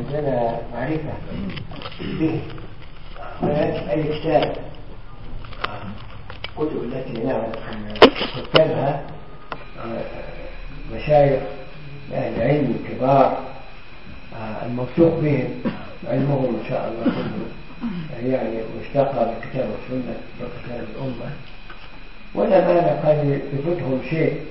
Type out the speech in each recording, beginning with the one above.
عندنا معرفة به أي كتاب كتب التي نعرف أن كتابها مشايخ أهل علم كبار الموثوق بهم علمهم إن شاء الله كله يعني مشتقة من كتاب السنة وكتاب الأمة، ولا مانع قد يفوتهم شيء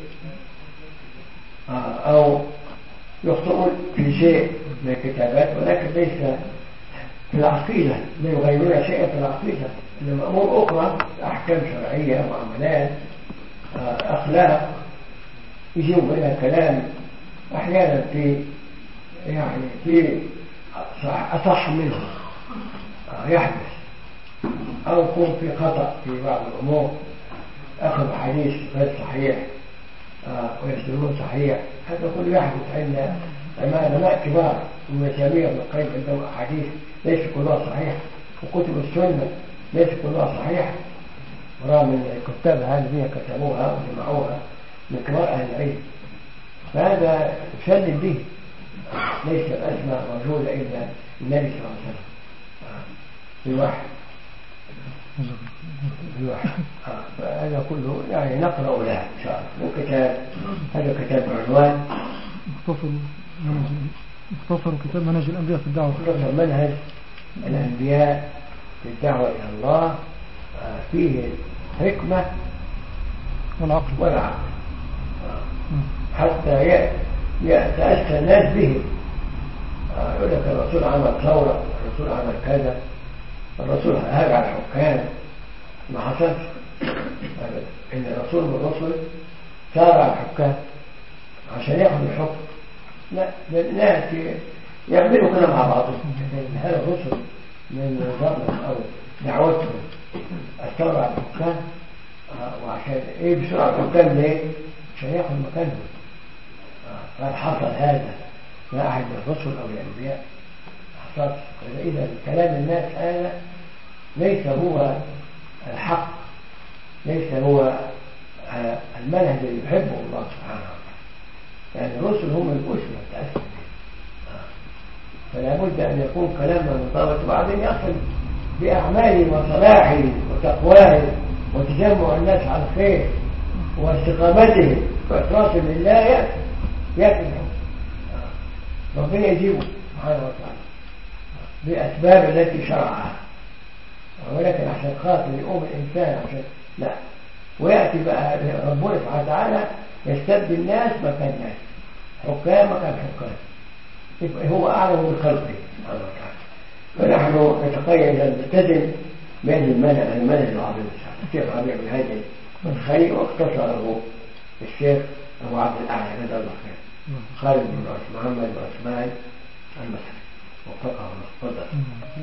أو يخطئون في شيء من الكتابات، ولكن ليس في العقيدة، لا يغيرون شيئا في العقيدة، إنما أمور أخرى أحكام شرعية معاملات أخلاق يجيب بين كلام أحيانا في يعني في أصح منه يحدث، أو يكون في خطأ في بعض الأمور، أخذ حديث غير صحيح ويسلمون صحيح، هذا كله يحدث عند علماء كبار من تيمية وابن القيم عندهم أحاديث ليس كلها صحيح، وكتب السنة ليس كلها صحيح، ورغم من الكتاب هذه كتبوها وجمعوها من كبار أهل العلم، فهذا يسلم به، ليس الأسماء موجودة إلا النبي صلى الله عليه وسلم بالوحي. فهذا كله يعني نقرأ له إن شاء الله. وكتاب هذا كتاب عنوان مختصر كتاب منهج الأنبياء في الدعوة، مختصر منهج الأنبياء في الدعوة إلى الله، فيه الحكمة والعقل حتى يتأسى الناس به. يقول لك الرسول عمل ثورة، الرسول عمل كذا، الرسول هاج على الحكام، ما حصلش أبدا. إن الرسول والرسل سار على الحكام عشان يأخذ الحكم، لا الناس يعملوا كده مع بعضهم. هذا الرسل من نظامهم أو دعوتهم الثورة على الحكام، وعشان إيه بسرعة الحكام ليه؟ عشان يأخذ مكانهم. فحصل هذا ما أحد من الرسل أو الأنبياء حصل. إذا كلام الناس هذا ليس هو الحق، ليس هو المنهج اللي يحبه الله سبحانه وتعالى، يعني الرسل هم الأسوة التأسف، فلا بد أن يكون كلامنا مطابق، وبعدين يصل بأعماله وصلاحه وتقواه وتجمع الناس على الخير واستقامته وإخلاصهم لله يأتي ربنا يجيبه سبحانه وتعالى بأسباب التي شرعها، ولكن عشان خاطر يقوم الإنسان عشان لا، ويأتي بقى ربنا سبحانه وتعالى يستبدل الناس مكان ناس، حكام مكان حكام، يبقى هو أعلم بخلقه سبحانه وتعالى. فنحن نتقيد أن نلتزم بهذه المنهج العظيم. الشيخ ربيع بن هادي الخير واختصره الشيخ أبو عبد الأعلى جزاه الله خير، خالد بن محمد بن عثمان المصري، وفقه الله. تفضل.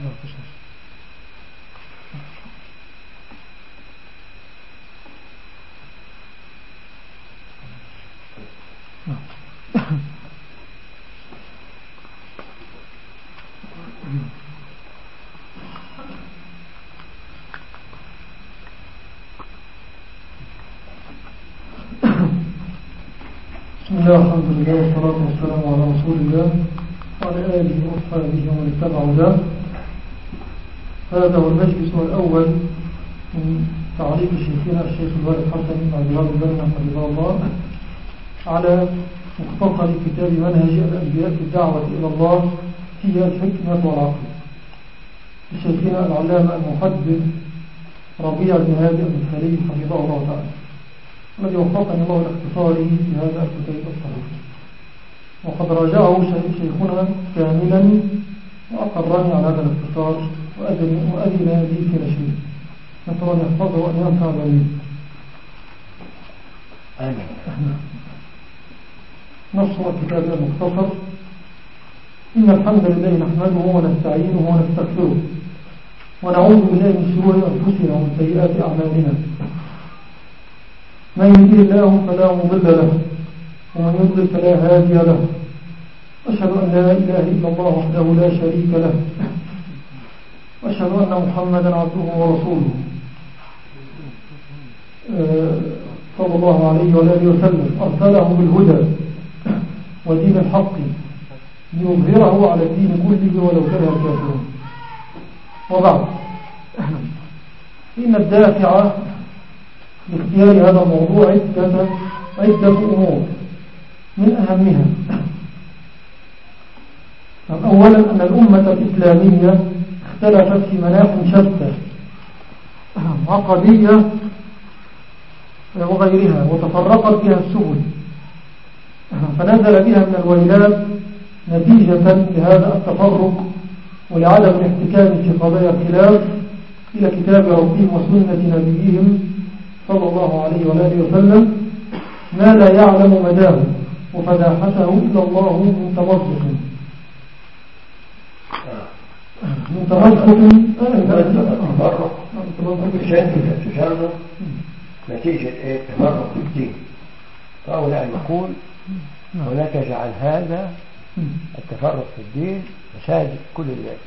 بسم الله والحمد لله والصلاة والسلام على رسول الله وعلى آله وأصحابه ومن اتبعوا له. هذا هو المجلس الأول من تعليق شيخنا الشيخ الوالد حسن بن عبد الله بن حفظه الله على مختصر كتاب منهج الأنبياء في الدعوة إلى الله هي الحكمة والعقل لشيخنا العلامة المحدث ربيع بن هادي المدخلي حفظه الله تعالى، الذي وفقني الله لاختصاره في هذا الكتاب الصحيح. وقد راجعه شيخنا كاملا وأقرني على هذا الاختصار وأذن لي في نشره، نسأل أن يحفظه وأن ينفع به. آمين. نص الكتاب المختصر: إن الحمد لله نحمده ونستعينه ونستغفره ونعوذ بالله من شرور أنفسنا ومن سيئات أعمالنا، من يهده الله فلا مضل له ومن يضلل فلا هادي له، أشهد أن لا إله إلا الله وحده لا شريك له، وأشهد أن محمدا عبده ورسوله صلى الله عليه وآله وسلم، أرسله بالهدى ودين الحق ليظهره على الدين كله ولو كره الكافرون. وبعد، إن الدافع لاختيار هذا الموضوع عدة أمور، من أهمها أولا أن الأمة الإسلامية اختلفت في مناح شتى عقدية وغيرها، وتفرقت بها السبل، فنزل بها من الويلات نتيجة لهذا التفرق ولعدم الاحتكام في قضايا الخلاف إلى كتاب ربهم وسنة نبيهم صلى الله عليه وآله وسلم ما لا يعلم مداه وفداحته إلا الله من تمزق تفرق نتيجة تفرق في الدين، فأولى أن يقول ونتج عن هذا التفرق في الدين مساجد كل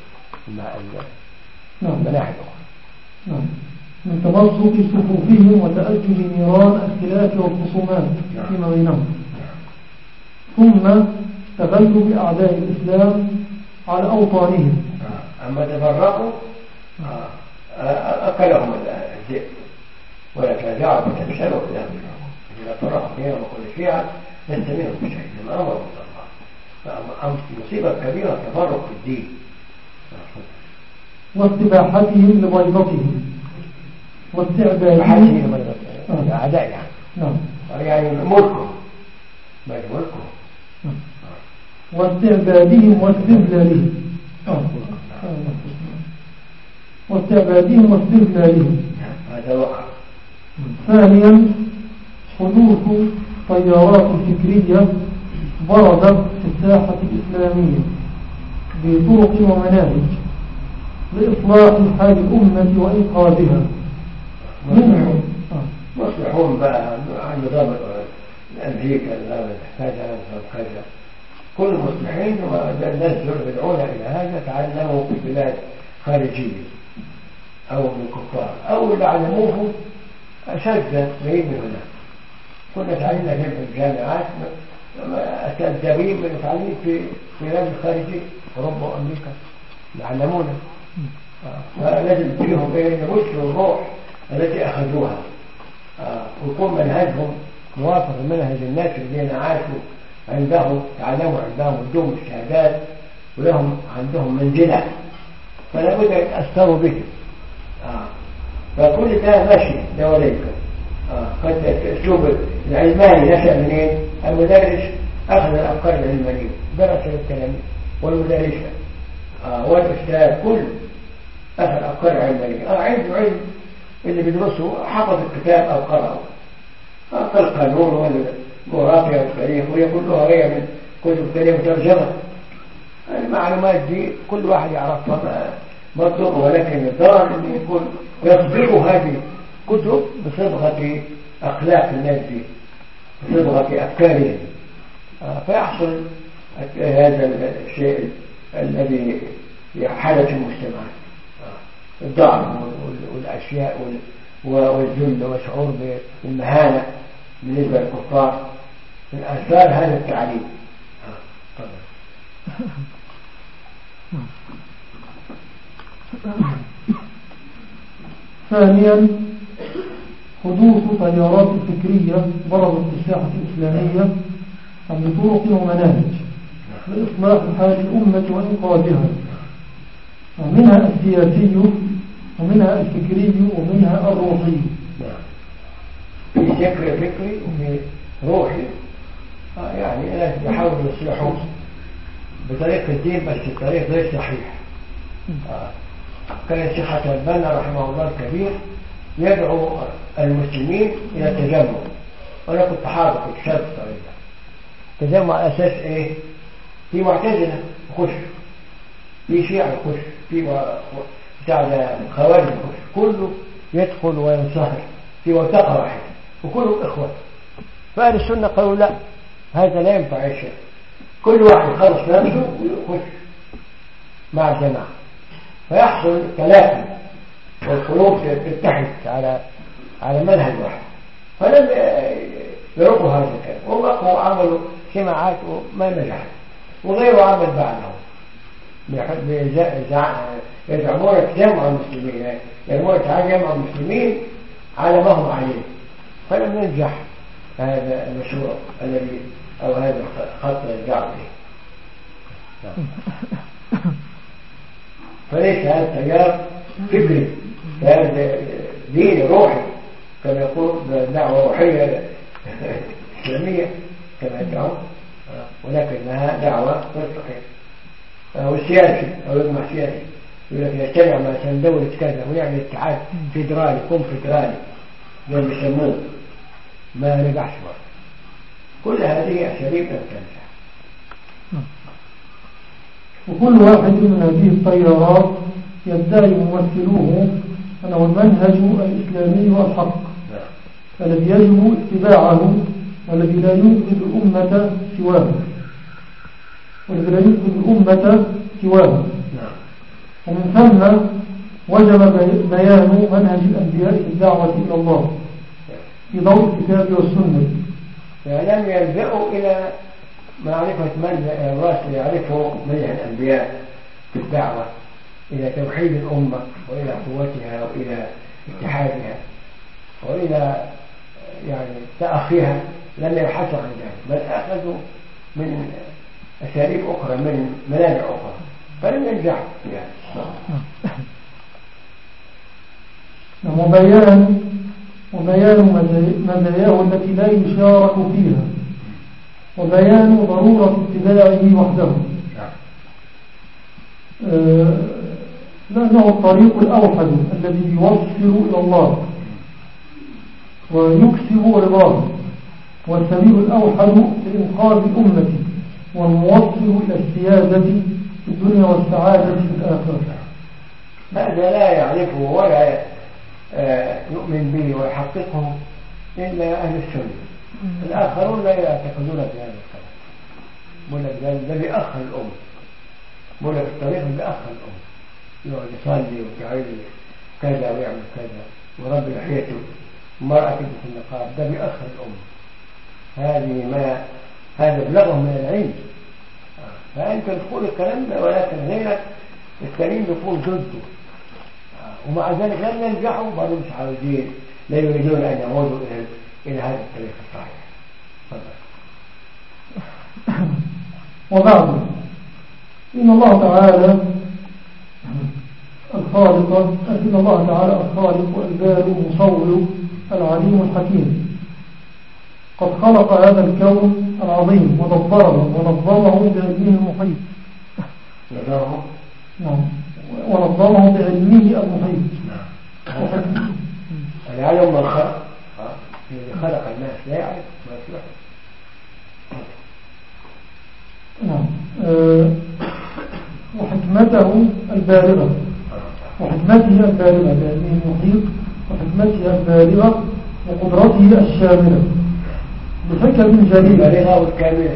المناحي الأخرى من تمزق صفوفهم وتأجج نيران الاختلاف والخصومات فيما بينهم، ثم تغلب أعداء الإسلام على أوطانهم. أما تفرقوا أكلهم الذئب ولا ترجعوا فتفشلوا في ذلك. إذا فرقوا فيهم وكل شيعة لست منهم بشيء، لما أمروا من الله. مصيبة كبيرة التفرق في الدين واستباحتهم لبيضتهم واستعبادهم الأعداء يعني ملكهم واستعبادهم واستبلالهم هذا وقع. ثانيا حدوث تيارات فكرية بردت في الساحة الإسلامية بطرق ومناهج لإصلاح حال الأمة وإنقاذها. مصلحون بقى عن نظام أمريكا، نظام كذا نظام كذا، كل مصلحين والناس يدعون إلى هذا تعلموا في بلاد خارجية أو من كفار أو اللي علموه أشد غير من هنا. كنا تعلمنا في الجامعات التدريب من التعليم في بلاد الخارجية أوروبا وأمريكا يعلمونا، ولازم فيهم يبثوا الروح التي أخذوها ويكون منهجهم موافق لمنهج الناس الذين عاشوا عندهم، تعلموا عندهم ودهم الشهادات ولهم عندهم منزلة، فلا بد يتأثروا به. فكل ده ماشي دوريك. قد الأسلوب العلماني نشأ منين؟ المدرس أخذ الأفكار العلمانية درس للتلاميذ، والمدرسة والأستاذ كل أخذ الأفكار العلمانية. عنده علم اللي بيدرسه حفظ الكتاب أو قرأه كالقانون والجغرافيا والتاريخ، وهي كلها هي من كتب التاريخ مترجمة. المعلومات دي كل واحد يعرفها مطلوب، ولكن الضرر أن يكون يصبغ هذه كتب بصبغة أخلاق الناس دي، بصبغة أفكارهم، فيحصل هذا الشيء الذي حدث في المجتمعات، الضعف والأشياء والذل وشعور بالمهانة بالنسبة للكفار من آثار هذا التعليم. ثانيا حدوث تيارات فكرية بردت في الساحة الإسلامية بطرق ومناهج لإصلاح حال الأمة وإنقاذها، منها السياسي ومنها الفكري ومنها الروحي. في فكر فكري وفي روحي، يعني الناس يحاولوا يصلحوا بطريق الدين بس الطريق غير صحيح. كان الشيخ حسن البنا رحمه الله الكبير يدعو المسلمين إلى التجمع، وأنا كنت حاضر في شرط الطريق ده. تجمع على أساس إيه؟ في معتزلة يخش، في شيعة يخش، في بتاع الخوارج يخش، كله يدخل وينصهر في منطقة واحدة وكلهم إخوة. فأهل السنة قالوا لا، هذا لا ينفع يا شيخ، كل واحد يخلص نفسه ويخش مع الجماعة، فيحصل تلاقي والقلوب تتحد على منهج واحد. فلم يرقوا هذا الكلام، ووقفوا وعملوا سماعات وما نجحت. وغيره عمل بعده. يزعمون جمع المسلمين، يزعمون تعالى جمع المسلمين على ما هم عليه، فلم ينجح هذا المشروع الذي أو هذا الخط الدعوي. فليس هذا تيار فكري، هذا دين روحي كما يقول دعوة روحية إسلامية كما يدعون، ولكنها دعوة غير صحيحة. أو سياسي أو يجمع سياسي، يقول لك يجتمع مثلا دولة كذا ويعمل اتحاد فيدرالي كونفدرالي زي ما يسموه، ما نجحش برضه. كل هذه أساليب لم تنجح. وكل واحد من هذه التيارات يدعي ممثلوه أنه المنهج الإسلامي الحق الذي يجب اتباعه والذي لا ينقذ الأمة سواه ومن ثم وجب بيان منهج الأنبياء في الدعوة إلى الله في ضوء الكتاب والسنة. فلم يلجأوا إلى معرفة من الرسل يعرفه منهج الأنبياء في الدعوة إلى توحيد الأمة وإلى قوتها وإلى اتحادها وإلى يعني تأخيها، لم يبحثوا عن ذلك، بل أخذوا من أساليب أخرى من منابع أخرى فلم ينجحوا فيها. وبيان مزاياه التي لا يشارك فيها وبيان ضرورة اتباعه وحده، لأنه الطريق الأوحد الذي يوصل إلى الله ويكسب رضاه، والسبيل الأوحد لإنقاذ الأمة والموصل إلى السيادة في الدنيا والسعادة في الآخرة. هذا لا يعرفه ولا يؤمن به ويحققه إلا أهل السنة. الآخرون لا يعتقدون بهذا الكلام. بقول لك ده بيأخر الأمة، بقول لك الطريق بيأخر الأمة، يقعد يصلي ويعمل كذا ويعمل كذا ورب لحيته المرأة تلبس النقاب، ده بيأخر الأمة. هذا بلغه من العلم، فأنت تقول الكلام ده ولكن غيرك الكريم يقول ضده، ومع ذلك لم ينجحوا برضه مش عاوزين، لا يريدون أن يعودوا إلى هذا الطريق الصحيح. وبعد إن الله تعالى الخالق البارئ المصور العليم الحكيم قد خلق هذا الكون العظيم ودبره ونظمه بعلمه المحيط. ونظمه بعلمه المحيط. العالم من خلق الذي خلق الناس لا يعرف ما يصلح. وحكمته البالغة بعلمه المحيط وحكمته البالغة وقدرته الشاملة بحكم جليلة البالغة والكاملة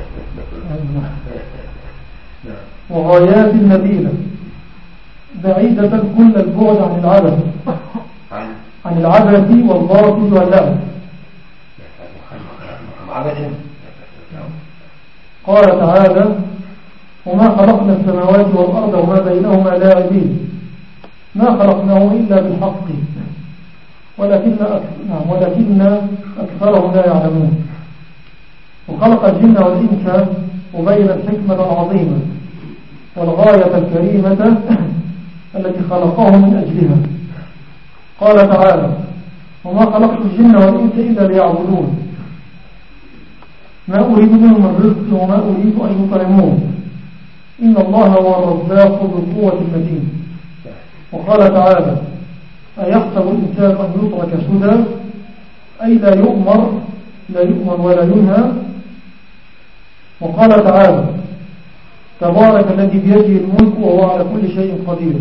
وغايات نبيلة بعيدة كل البعد عن العبث والباطل واللعب. قال تعالى وما خلقنا السماوات والأرض وما بينهما لاعبين ما خلقناه إلا بالحق ولكن أكثرهم لا يعلمون. وخلق الجن والإنس وبين الحكمة العظيمة والغاية الكريمة التي خلقه من أجلها. قال تعالى وما خلقت الجن والإنس إلا ليعبدون ما أريد منهم من رزق وما أريد أن يطعمون إن الله هو الرزاق ذو القوة المتين. وقال تعالى أيحسب الإنسان أن يترك سدى أي لا يؤمر ولا ينهى. وقال تعالى تبارك الذي بيده الملك وهو على كل شيء قدير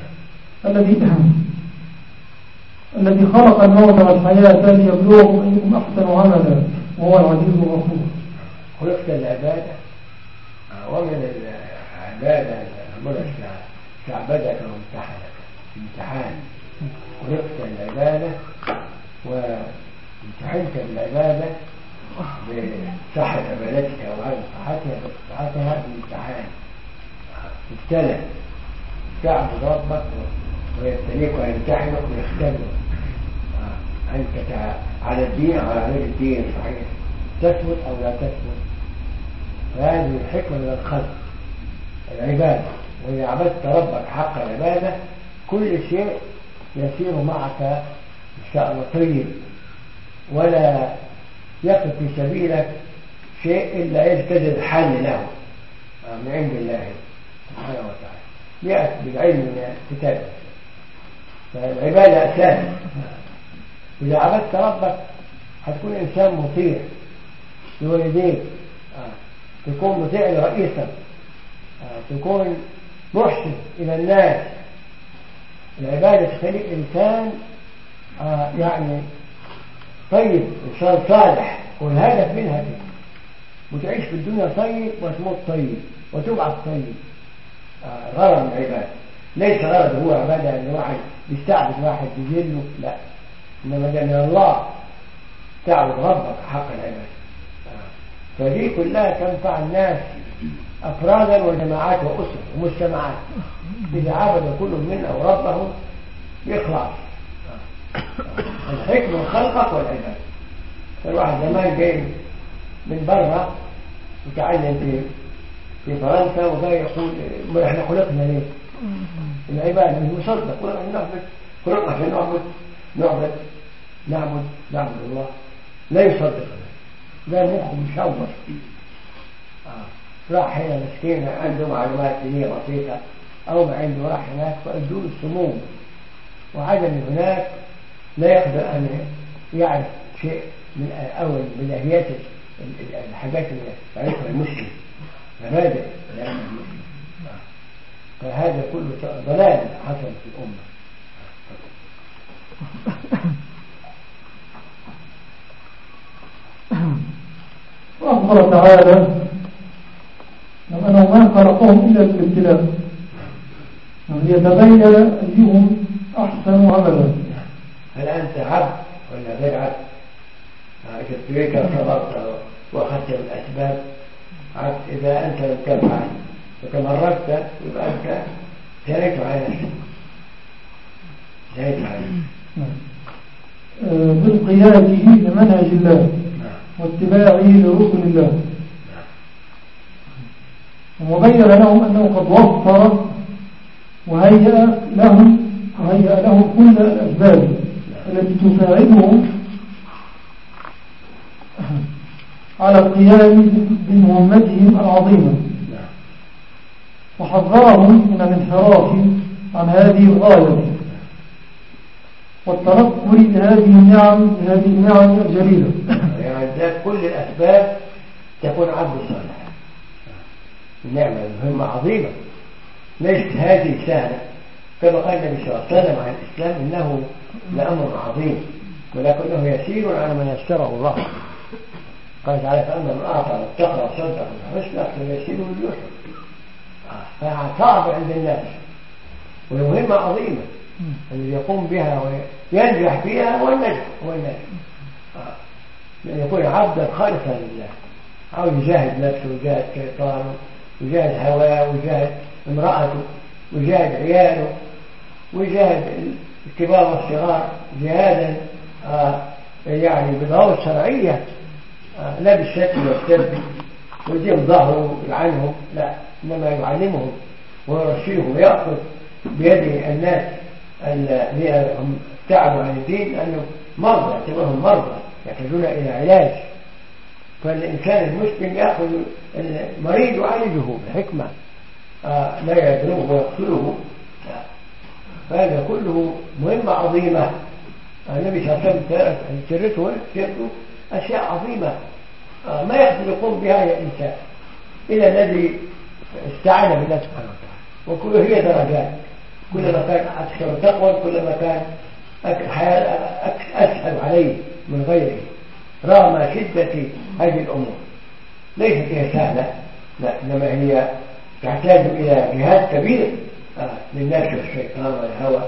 الذي خلق الموت والحياة ليبلوكم أيكم أحسن عملا وهو العزيز الغفور. خلقت العبادة ومن العبادة الملك تعبدك وامتحنك امتحان. خلقت العبادة وامتحنت بالعبادة بصحة عبادتها وعدم صحتها بامتحان تبتلى تعبد ربك ويبتليك ويمتحنك ويختبرك أنت على الدين أو على غير الدين صحيح تثبت أو لا تثبت. فهذه الحكمة من الخلق العبادة، وإذا عبدت ربك حق العبادة كل شيء يسير معك إن شاء الله طيب، ولا يقف في سبيلك شيء إلا يجتذب الحل له من عند الله سبحانه وتعالى يأتي بالعلم من الكتاب. فالعبادة أساس. إذا عبدت ربك هتكون إنسان مطيع لوالديك، تكون مطيع لرئيسك، تكون محسن إلى الناس. العبادة تخليك إنسان يعني طيب، إنسان صالح، والهدف منها كده وتعيش في الدنيا طيب وتموت طيب وتبعث طيب. غرض من العبادة ليس غرض هو عبادة أن واحد يستعبد واحد يجله، لا، إنما ده من الله تعبد ربك حق العبادة. فدي كلها تنفع الناس أفرادا وجماعات وأسر ومجتمعات. إذا عبد كل منا وربه يخلص. الحكمة خلقك والعبادة. فالواحد زمان جاي من برا وتعلم في فرنسا وجاي يقول ما احنا خلقنا ليه؟ العبادة مش مصدق، خلقنا عشان نعبد الله. لا يصدق، لا مخه مشوش. راح هنا مسكينة عنده معلومات دينية بسيطة أو ما عنده، راح هناك فأدوا السموم، وعدم هناك لا يقدر أن يعرف شيء من أول بداهيات الحاجات اللي يعرفها المسلم، مبادئ يعرفها المسلم. فهذا كله ضلال حصل في الأمة. وأخبر تعالى أنه ما خلقهم إلا للابتلاء، ليتبين أيهم أحسن عملا. هل أنت عبد ولا غير عبد؟ إذا ابتليت صبرت وأخذت بالأسباب عبد. إذا أنت لم تفعل وتمردت يبقى أنت جنيت على نفسك. بالقياده لمنهج الله واتباعه لرسل الله. وبين لهم أنه قد وفر وهيأ لهم كل الأسباب التي تساعدهم على القيام بمهمتهم العظيمة، وحذرهم من الانحراف عن هذه الغاية والتنكر لهذه النعم الجليلة. يعني كل الأسباب تكون عبد صالح. النعمة مهمة عظيمة، ليست هذه سهلة. كما قال النبي صلى الله عليه وسلم عن الإسلام إنه لأمر عظيم ولكنه يسير على من يسره الله. قال تعالى فأما من أعطى واتقى وصدق بالحسنى فسيسيره لليسر. فصعب عند الناس ومهمة عظيمة الذي يقوم بها وينجح فيها هو النجح. لأن يكون عبدا خالصا لله، أو يجاهد نفسه ويجاهد شيطانه ويجاهد هواه ويجاهد امرأته ويجاهد عياله ويجاهد الكبار والصغار جهادا يعني بضوابط شرعية، لا بالشكل والسب ويديهم ظهره ويلعنهم، لا، إنما يعلمهم ويرشدهم ويأخذ بيد الناس الذين هم تعبوا عن الدين لأنه مرضى، يعتبرهم مرضى يحتاجون إلى علاج. فالإنسان المسلم يأخذ المريض يعالجه بحكمة، لا يضربه ويقتله. فهذا كله مهمة عظيمة. النبي صلى الله عليه وسلم سرته أشياء عظيمة ما يقدر يقوم بها أي إنسان إلا الذي استعان بالله سبحانه وتعالى. وكله هي درجات، كلما كان أكثر تقوى كلما كان أسهل عليه من غيره رغم شدة هذه الأمور. ليست هي سهلة، لا، إنما هي تحتاج إلى جهاد كبير للنفس والشيطان والهوى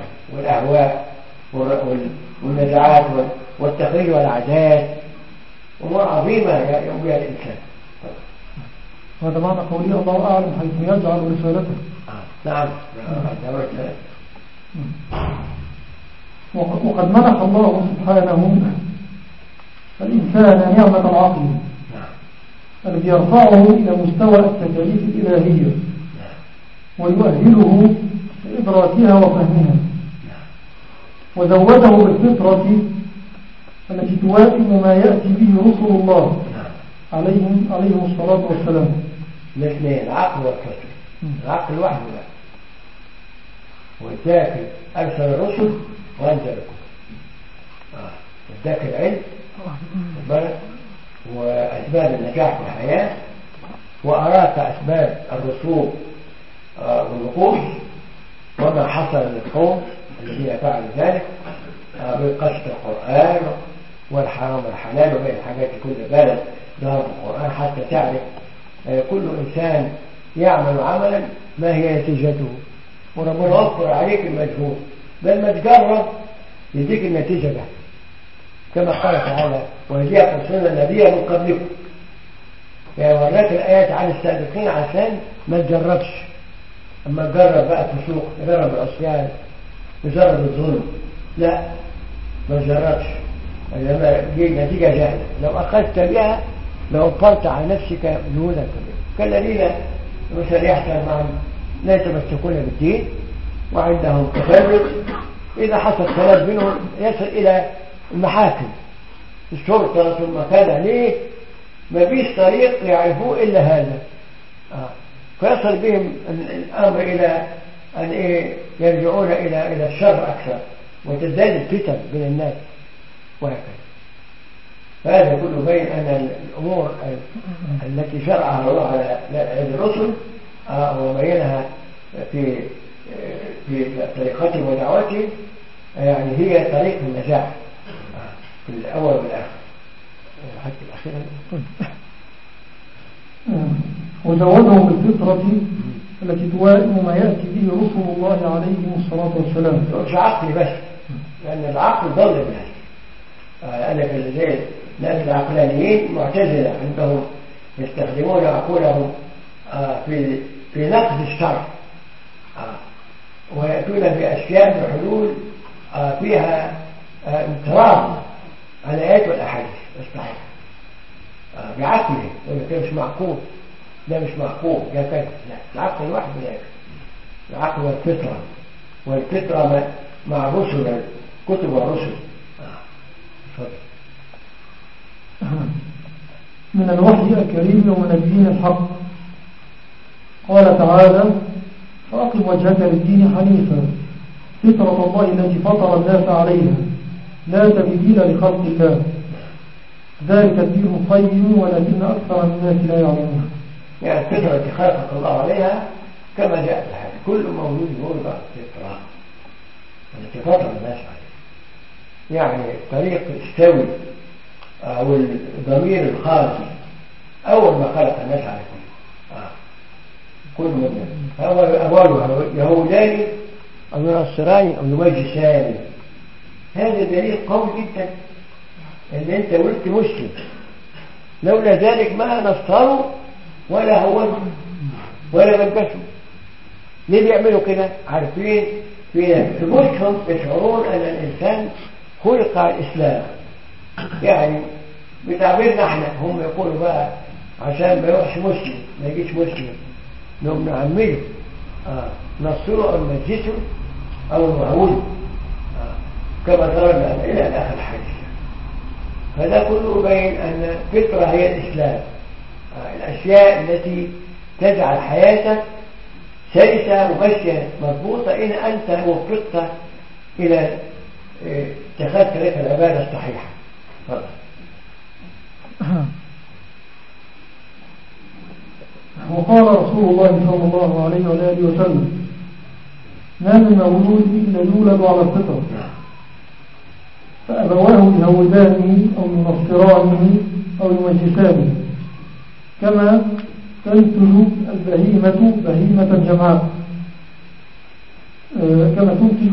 والأهواء والنزعات والتقليد والعادات. أمور عظيمة يقوم بها الإنسان. هذا معنى قوله الله أعلم حيث يجعل رسالته. نعم. وقد منح الله سبحانه الإنسان نعمة العقل الذي يرفعه إلى مستوى التكاليف الإلهية ويؤهله لإدراكها وفهمها، وزوده بالفطرة التي توائم ما يأتي به رسل الله عليهم الصلاة والسلام. الاثنين، العقل والفطرة. العقل وحده لا، وذاك أرسل الرسل وأنزل الكتب. ذاك العلم وأسباب النجاح في الحياة، وأراك أسباب الرسوب والوقوف وما حصل للقوم الذين فعلوا ذلك بقصة القرآن والحرام والحلال وبين الحاجات كل بلد ظهر في القرآن حتى تعرف كل إنسان يعمل عملا ما هي نتيجته، وربنا وفر عليك المجهود، بل ما تجرب يديك النتيجة ده كما قال تعالى وهديكم أرسلنا النبي من قبلكم. يعني وراك الآيات عن السابقين عشان ما تجربش. أما تجرب بقى الفسوق، تجرب العصيان، تجرب الظلم، لا ما تجربش، لما دي نتيجة جاهزة لو أخذت بها لوفرت على نفسك جهودا كبيرة. كالذين مثلا يحصل معهم لا يتمسكون بالدين وعندهم تفرد، إذا حصل خلاف بينهم يصل إلى المحاكم الشرطة ثم كذا. ليه؟ ما فيش طريق يعرفوه إلا هذا. فيصل بهم الأمر إلى أن يرجعون إلى الشر أكثر وتزداد الفتن بين الناس وهكذا. فهذا كله بين أن الأمور التي شرعها الله على الرسل وبينها في طريقته ودعوته يعني هي طريق النجاح في الأول والآخر. حتى الأخير وزوده بالفطرة التي توائم ما يأتي به رسل الله عليهم الصلاة والسلام. مش عقل بس، لأن العقل ضل الناس. أنا كالذين ناس العقلانيين معتزلة عندهم يستخدمون عقولهم في نقد الشرع ويأتون بأشياء بحلول فيها انقراض على الآيات والأحاديث الصحيحة بعقله. ده مش معقول، ده مش معقول، ده كذا. لا، العقل الواحد لا يكفي. العقل والفطرة، والفطرة مع الرسل كتب الرسل. من الوحي الكريم ومن الدين الحق. قال تعالى فأقم وجهك للدين حنيفا فطرة الله التي فطر الناس عليها لا تبديل لخلق الله ذلك الدين القيم ولكن أكثر الناس لا يعلمون. يعني الفطرة التي خلقك الله عليها كما جاء في الحديث كل مولود يولد فطرة التي فطر الناس عليها. يعني الطريق السوي أو الضمير الخالص أول ما خلق الناس على كل مدن أوله يهوداني أو ينصراني أو يمجساني. هذا دليل قوي جدا أن أنت ولدت مسلم، لولا ذلك ما نصروا ولا هودوا ولا مجسوا. ليه بيعملوا كده؟ عارفين في نفوسهم يشعرون أن الإنسان خلق على الإسلام. يعني بتعبيرنا احنا هم يقولوا بقى عشان ما يروحش مسلم ما يجيش مسلم نقوم نعمله نصره أو نمجسه أو نهوده كما ضربنا إلى آخر الحديث. هذا كله يبين أن الفطرة هي الإسلام. الأشياء التي تجعل حياتك سلسة وماشية مضبوطة إن أنت وفقت إلى اتخاذ طريق العبادة الصحيحة. فضل. وقال رسول الله صلى الله عليه وآله وسلم ما من مولود إلا يولد على الفطرة فأبواه يهودانه أو ينصرانه أو يمجسانه كما تنتج البهيمة بهيمة جمعاء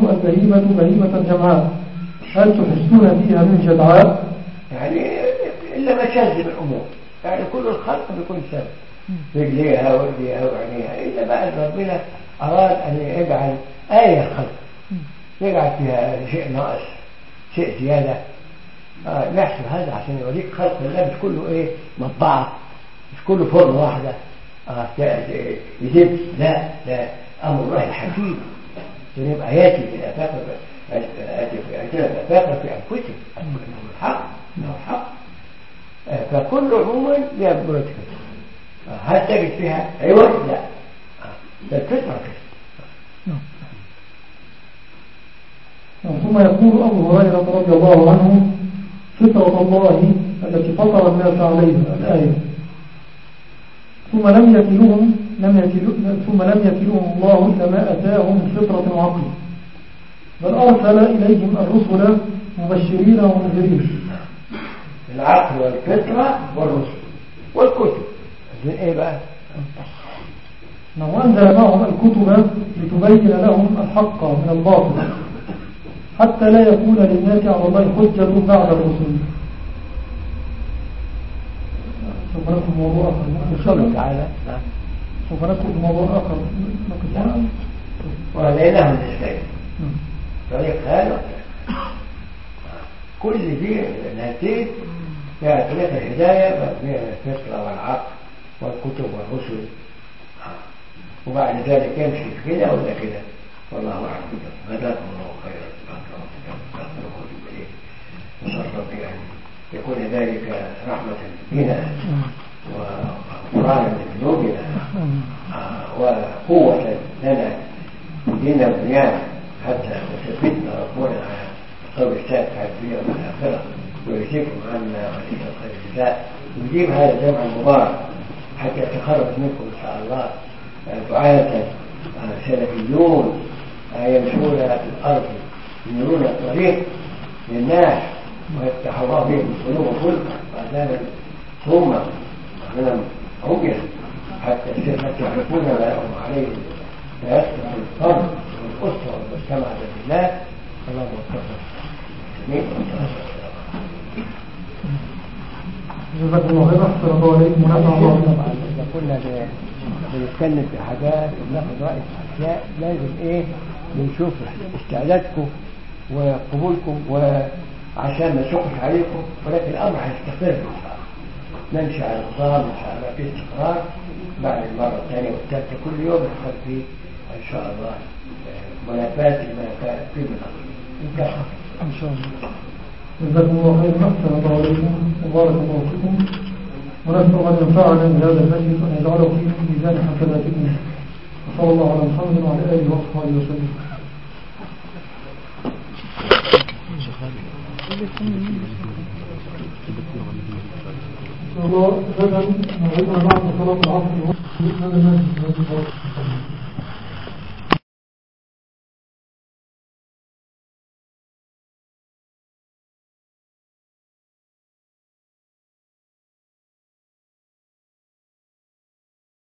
هل تحسون فيها من جدعاء؟ يعني إلا ما شاذ من الأمور. يعني كل الخلق بيكون سبب، رجليها ورجليها وعينيها، إلا بقى أن ربنا أراد أن يجعل آية الخلق، يجعل فيها شيء ناقص، شيء زيادة. نحسب هذا عشان يوريك خلق الله مش كله إيه مطبعة، مش كله فرن واحدة يزيد. لا، أمر الله حكيم. يبقى ياتي في الآفاق، في أنفسهم الحق، فكل عموما يبرد كده. هل تجد فيها عوض؟ لا، الفطرة كده. ثم يقول أبو هريرة رضي الله عنه: فطرة الله التي فطر الناس عليها، الآية. ثم لم يكلهم الله إلا ما أتاهم من فطرة وعقل، بل أرسل إليهم الرسل مبشرين ومنذرين. العقل والفطرة والرسل والكتب من إيه بقى؟ وأنزل معهم الكتب لتبين لهم الحق من الباطل، حتى لا يكون للناس على الله حجة بعد الرسل. سوف نذكر موضوع آخر تعالى. سوف نذكر موضوع آخر ولينهم الإسلام طريق هذا كل دي النتيجة فيها طريق الهداية مبنية على الفطرة والعقل والكتب والرسل، وبعد ذلك يمشي في كده ولا كده، والله أعلم. جزاكم الله خيرا. نسأل ربي أن يكون ذلك رحمة بنا وقرآنا لذنوبنا وقوة لنا دينا ودنيانا، حتى يثبتنا ربنا على قول الثابت على الدنيا والآخرة، ويجزيكم عنا وليس خير الجزاء، ويجيب هذا الجمع المبارك حتى يتخرج منكم إن شاء الله دعاة سلفيون يمشون في الأرض ينيرون الطريق للناس ويفتح الله بهم القلوب والخلق وأذانا ثم أذانا عميا حتى يعرفون ما لهم عليه فيسقط الفرد والأسرة والمجتمع بالله. اللهم وفقنا. جزاكم الله خيرا. أحسن الله عليكم ونفع الله. طبعا إذا كنا بنتكلم في حاجات وناخد رأي في أشياء لازم بنشوف استعدادكم وقبولكم وعشان ما نشقش عليكم، ولكن الأمر هيستقر إن شاء الله. نمشي على النظام إن شاء الله في استقرار بعد المرة الثانية والثالثة، كل يوم نحصل فيه إن شاء الله منافات لما كان فيه من الأمر إن شاء الله. جزاكم الله خيرا. أحسن الله عليكم وبارك الله فيكم، ونسأل أن ينفعنا بهذا المجلس وأن يجعله في ميزان حسناتكم، وصلى الله على محمد وعلى آله وصحبه وسلم. إن شاء الله غدا موعدنا بعد صلاة العصر.